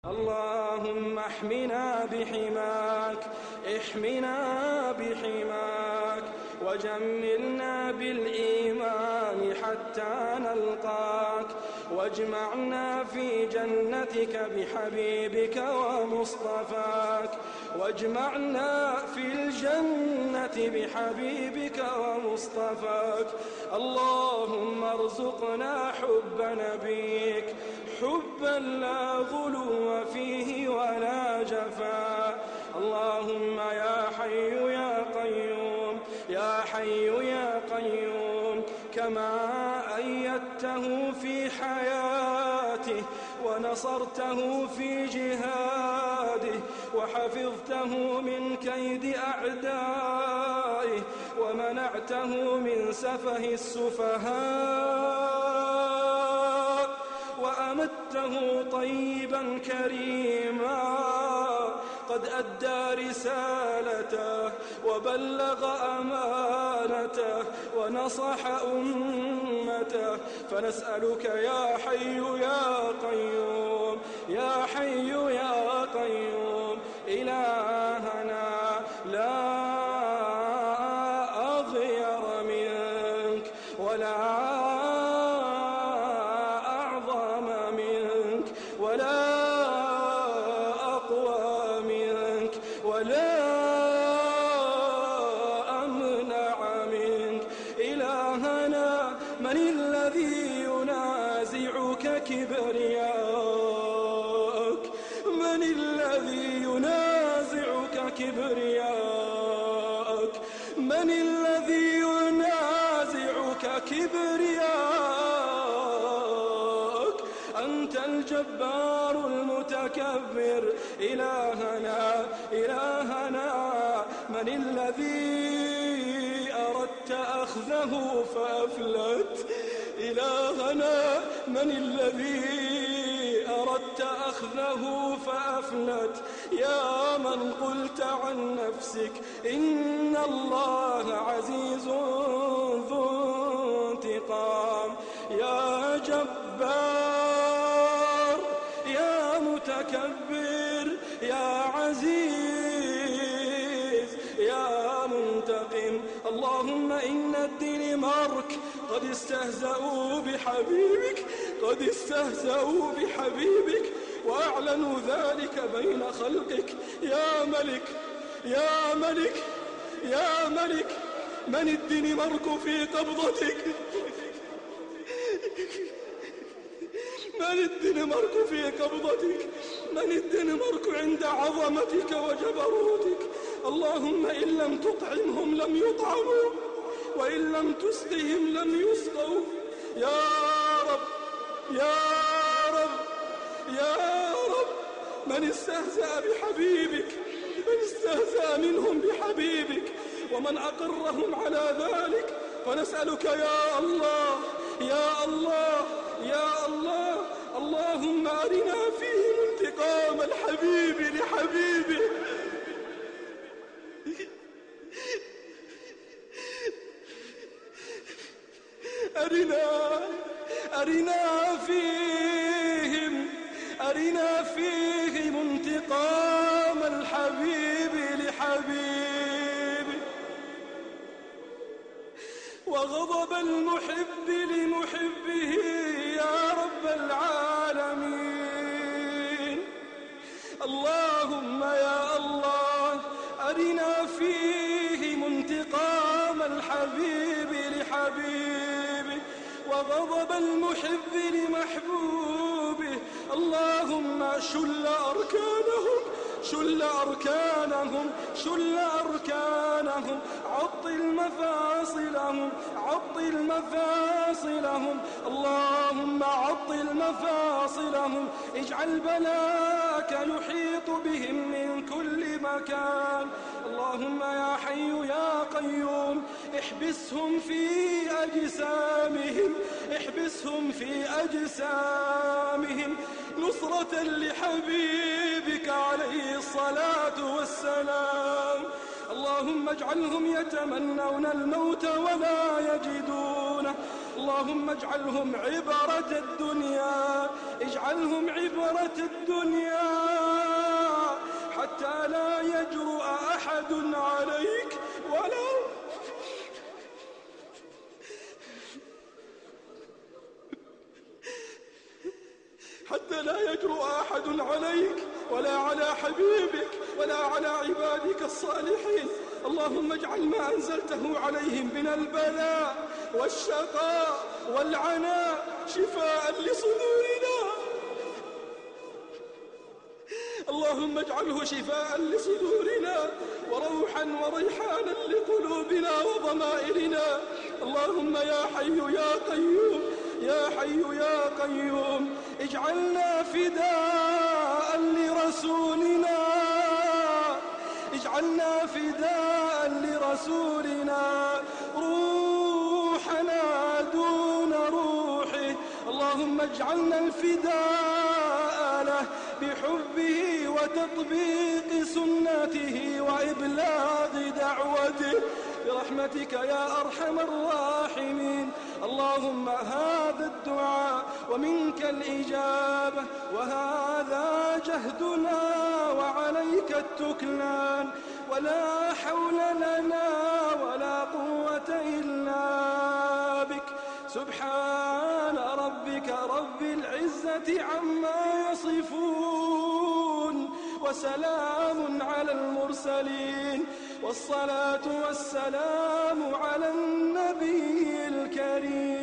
اللهم احمنا بحماك وجملنا بالإيمان حتى نلقاك، واجمعنا في جنتك بحبيبك ومصطفاك، واجمعنا في الجنة بحبيبك ومصطفاك. اللهم ارزقنا حب نبيك، حبا لا غلو فيه ولا جفاء. اللهم يا حي يا قيوم، يا حي يا قيوم، كما أيدته في حياته ونصرته في جهاده وحفظته من كيد أعدائه ومنعته من سفه السفهاء وأمته طيبا كريما قد أدى رسالته وبلغ أمانته ونصح أمته، فنسألك يا حي يا قيوم، يا حي يا قيوم، إلهنا لا أغير منك ولا أعظم منك ولا أقوى منك ولا أمنع منك. إلهنا من الذي ينازعك كبرياءك؟ من الذي ينازعك كبرياءك؟ من الذي ينازعك كبرياءك؟ أنت الجبار المتكبر. إلهنا من الذي أردت أخذه فأفلت؟ إلهنا من الذي أردت أخذه فأفلت؟ يا من قلت عن نفسك إن الله عزيز ذو انتقام. يا جبار يا متكبر يا عزيز يا منتقم. اللهم إن الدنمارك قد استهزأوا بحبيبك وأعلنوا ذلك بين خلقك. يا ملك من الدنمارك في قبضتك؟ من الدنمارك في قبضتك؟ من الدنمارك عند عظمتك وجبروتك؟ اللهم إن لم تطعمهم لم يطعموا وإن لم تسقهم لم يسقوا. يا رب يا رب يا رب، من استهزأ بحبيبك، من استهزأ منهم بحبيبك ومن أقرهم على ذلك، فنسألك يا الله يا الله يا الله، اللهم أرنا فيهم انتقام الحبيب لحبيبه. أرنا فيهم انتقام الحبيب لحبيبه وغضب المحب لمحبه يا رب العالمين. اللهم يا الله أرنا فيهم انتقام الحبيب لحبيبه وغضب المحب لمحبوبه. اللهم شل أركانهم عطل مفاصلهم. اللهم عطل مفاصلهم، اجعل بلاك يحيط بهم من كل مكان. اللهم يا حي يا قيوم احبسهم في أجسامهم نصرة لحبيبك عليه الصلاة والسلام. اللهم اجعلهم يتمنون الموت ولا يجدونه. اللهم اجعلهم عبرة الدنيا أحد عليك حتى لا يجرؤ أحد عليك ولا على حبيبك ولا على عبادك الصالحين. اللهم اجعل ما أنزلته عليهم من البلاء والشقاء والعناء شفاء لصدورنا. اللهم اجعله شفاء لصدورنا وروحا وريحانا لقلوبنا وضمائرنا. اللهم يا حي يا قيوم يا حي يا قيوم اجعلنا فداء لرسولنا، اجعلنا فداء لرسولنا، روحنا دون روحه. اللهم اجعلنا الفداء له بحبه وتطبيق سنته وإبلاغ دعوته برحمتك يا أرحم الراحمين. اللهم هذا الدعاء ومنك الإجابة، وهذا جهدنا وعليك التكلان، ولا حول لنا ولا قوة إلا بك. سبحان ربك رب العزة عما يصفون، وسلام على المرسلين، والصلاة والسلام على النبي الكريم.